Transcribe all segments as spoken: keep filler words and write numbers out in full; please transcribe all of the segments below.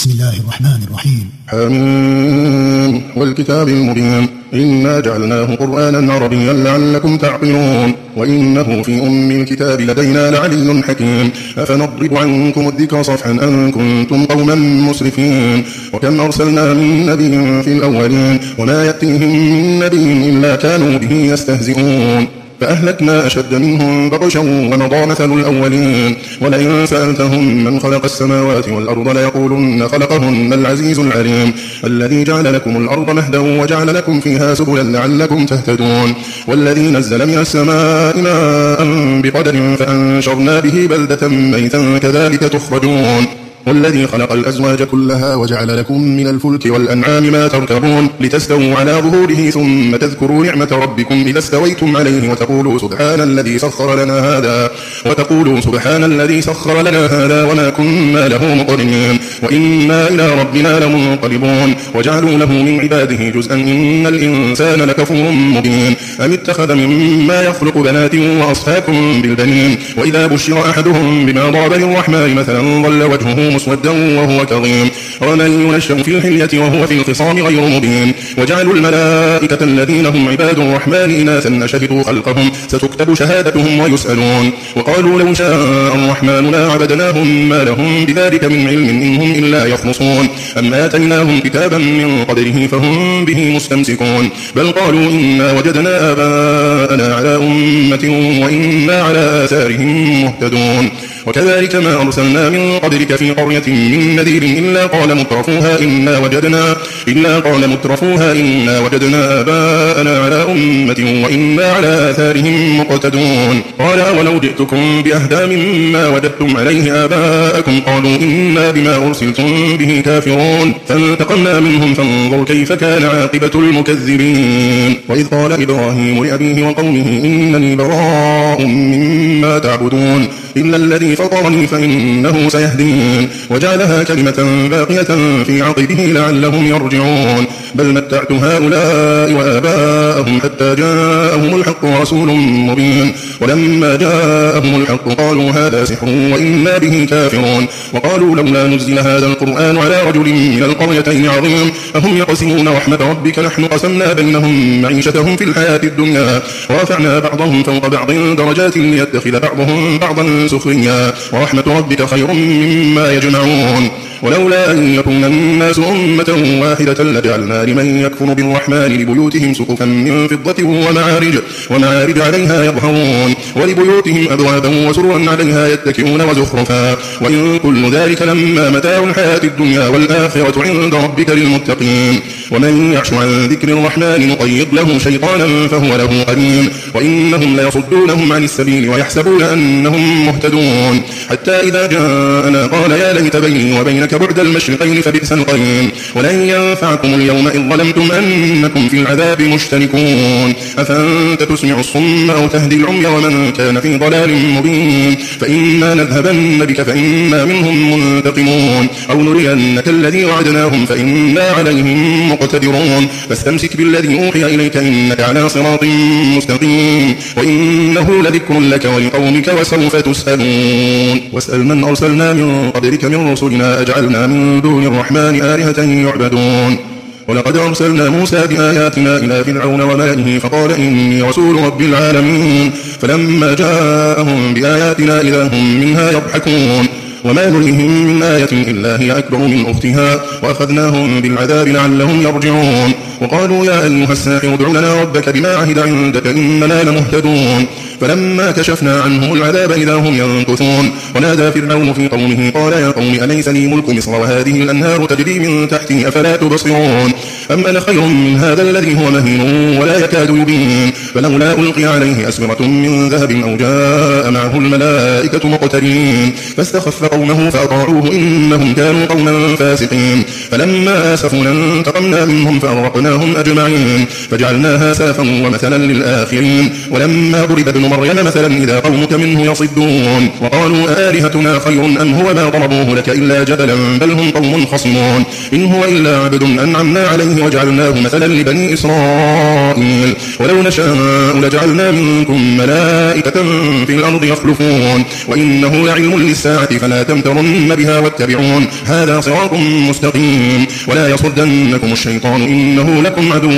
بسم الله الرحمن الرحيم. حميم والكتاب المبين إنا جعلناه قرآنا عربيا لعلكم تعقلون وإنه في أم الكتاب لدينا لعلي حكيم أفنضرب عنكم الذكر صفحا أن كنتم قوما مسرفين وكم أرسلنا من نبي في الأولين وما يأتيهم من نبي إلا كانوا به يستهزئون فأهلكنا أشد منهم بطشا ومضى مثل الأولين ولئن سألتهم من خلق السماوات والأرض ليقولن خلقهن العزيز العليم الذي جعل لكم الأرض مهدا وجعل لكم فيها سبلا لعلكم تهتدون والذي نزل من السماء ماء بقدر فأنشرنا به بلدة ميتا كذلك تخرجون والذي خلق الأزواج كلها وجعل لكم من الفلك والأنعام ما تركبون لتستووا على ظهوره ثم تذكروا نعمة ربكم إذا استويتم عليه وتقولوا سبحان الذي سخر لنا هذا وتقولوا سبحان الذي سخر لنا هذا وما كنا له مقرنين وإنا إلى ربنا لمنقلبون وجعلوا له من عباده جزءا إن الإنسان لكفور مبين أم اتخذ مما يخلق بنات وأصفاكم بالبنين وإذا بشر أحدهم بما ضرب للرحمن مثلا ظل وجهه مسودا وهو كظيم ومن ينشأ في الحلية وهو في الخصام غير مبين وجعلوا الملائكة الذين هم عباد الرحمن إناثا أشهدوا خلقهم ستكتب شهادتهم ويسألون وقالوا لو شاء الرحمن لا عبدناهم ما لهم بذلك من علم إنهم إلا يخرصون أم آتيناهم كتابا من قبله فهم به مستمسكون بل قالوا إنا وجدنا آباءنا على أمة وإنا على آثارهم مهتدون وكذلك ما أرسلنا من قبلك في قرية من نذير إلا قال مترفوها إنا وجدنا إلا قال مترفوها إنا وجدنا آباءنا على أمة وإنا على آثارهم مقتدون قال ولو جئتكم بأهدى مما وجدتم عليه آباءكم قالوا إنا بما أرسلتم به كافرون فانتقمنا منهم فانظر كيف كان عاقبة المكذبين وإذ قال إبراهيم لأبيه وقومه إنني براء مما تعبدون إلا الذي فطرني فإنه سيهدين وجعلها كلمة باقية في عقبه لعلهم يرجعون بل متعت هؤلاء وآباءهم حتى جاءهم الحق ورسول مبين ولما جاءهم الحق قالوا هذا سحر وإنا به كافرون وقالوا لولا نزل هذا القرآن على رجل من القريتين عظيم أهم يقسمون رحمة ربك نحن قسمنا بينهم معيشتهم في الحياة الدنيا ورفعنا بعضهم فوق بعض درجات ليتخذ بعضهم بعضا سخريا ورحمة ربك خير مما يجمعون ولولا أن يكون الناس أمة واحدة لجعلنا لمن يكفر بالرحمن لبيوتهم سقفا من فضة ومعارج, ومعارج عليها يظهرون ولبيوتهم أبوابا وسرا عليها يتكئون وزخرفا وإن كل ذلك لما متاع الحياة الدنيا والآخرة عند ربك للمتقين ومن يعش عن ذكر الرحمن نقيض له شيطانا فهو له قرين وإنهم ليصدونهم عن السبيل ويحسبون أنهم مهتدون حتى إذا جاءنا قال يا ليت بيني وبينك بعد المشرقين فبئس القرين ولن ينفعكم اليوم إذ ظلمتم أنكم في العذاب مشتركون أفأنت تسمع الصم أو تهدي العمي ومن كان في ضلال مبين فإما نذهبن بك فإنا منهم منتقمون أو نرينك الذي وعدناهم فإنا عليهم مقتدرون فاستمسك بالذي أوحي إليك إنك على صراط مستقيم وإنه لذكر لك ولقومك وسوف تسألون واسأل من أرسلنا من قبلك من رسلنا أجعلنا من دون الرحمن آلهة يعبدون ولقد أرسلنا موسى بآياتنا إلى فرعون وملئه فقال إني رسول رب العالمين فلما جاءهم بآياتنا إذا هم منها يضحكون وما نريهم من آية إلا هي أكبر من أختها وأخذناهم بالعذاب لعلهم يرجعون وقالوا يا أيها الساحر ادع لنا ربك بما عهد عندك إننا لمهتدون فلما كشفنا عنهم العذاب إذا هم ينكثون ونادى فرعون في قومه قال يا قوم أليس لي ملك مصر وهذه الأنهار تجري من تحتي أفلا تبصرون أم أنا خير من هذا الذي هو مهين ولا يكاد يبين فلولا ألقي عليه أسورة من ذهب أو جاء معه الملائكة مقترنين فاستخف قومه فأطاعوه إنهم كانوا قوما فاسقين فلما آسفونا انتقمنا منهم فأغرقناهم فأغرقناهم أجمعين فجعلناها سلفا ومثلا للآخرين ولما ضرب ابن مريم مثلا إذا قومك منه يصدون وقالوا آلهتنا خير أم هو ما ضربوه لك إلا جدلا بل هم قوم خصمون إن هو إلا عبد أنعمنا عليه وجعلناه مثلا لبني إسرائيل ولو نشاء لجعلنا منكم ملائكة في الأرض يخلفون وإنه لعلم للساعة فلا تمترن بها واتبعون هذا صراط مستقيم ولا يصدنكم الشيطان إنه لكم عدو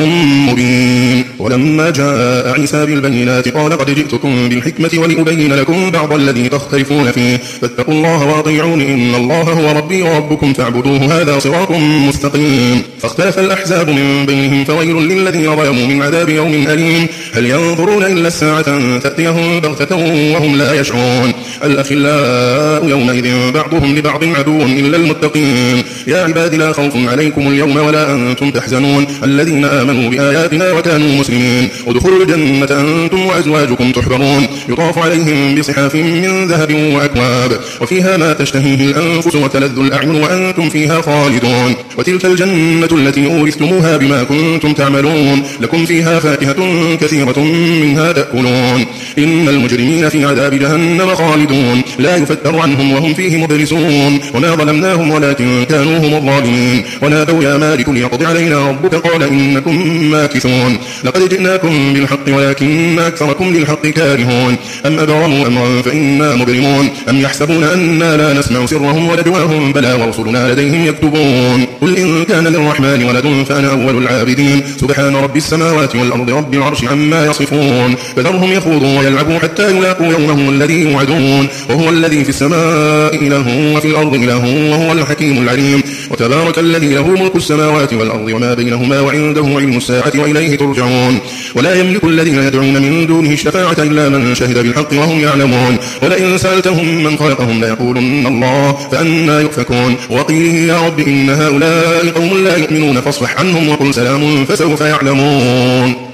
مبين ولما جاء عيسى بالبينات قال قد جئتكم بالحكمة ولأبين لكم بعض الذي تختلفون فيه فاتقوا الله وأطيعون إن الله هو ربي وربكم فاعبدوه هذا صراط مستقيم فاختلف الأحزاب من بينهم فويل للذين ظلموا من عذاب يوم أليم هل ينظرون إلا الساعة تأتيهم بغتة وهم لا يشعرون الأخلاء يومئذ بعضهم لبعض عدو إلا المتقين يا عباد لا خوف عليكم اليوم ولا أنتم تحزنون الذين آمنوا بآياتنا وكانوا مسلمين ادخلوا الجنة أنتم وأزواجكم تحبرون يطاف عليهم بصحاف من ذهب وأكواب وفيها ما تشتهيه الأنفس وتلذ الأعين وأنتم فيها خالدون وتلك الجنة التي أورثتموها بما كنتم تعملون لكم فيها فاكهة كثيرة منها تأكلون إن المجرمين في عذاب جهنم خالدون لا يفتر عنهم وهم فيه مبلسون وما ظلمناهم ولكن كانوا هم الظالمين ونادوا يا مالك ليقضي علينا ربك قال إنكم ماكثون لقد جئناكم بالحق ولكن أكثركم للحق كارهون أم أبرموا أمرا فإنا مبرمون أم يحسبون أننا لا نسمع سرهم ونجواهم بلى ورسلنا لديهم يكتبون قل إن كان للرحمن ولد فأنا أول العابدين سبحان رب السماوات والأرض رب العرش عما يصفون فذرهم يخوضوا ويلعبوا حتى يلاقوا يومهم الذي يوعدون وهو الذي في السماء إله وفي الأرض إله وهو الحكيم العليم وتبارك الذي له ملك السماوات والأرض وما بينهما وعنده علم الساعة وإليه ترجعون ولا يملك الذين يدعون من دونه الشفاعة إلا من شهد بالحق وهم يعلمون ولئن سألتهم من خلقهم ليقولن الله فأنى يؤفكون وقيله يا رب إن هؤلاء قوم لا يؤمنون فاصفح عنهم وقل سلام فسوف يعلمون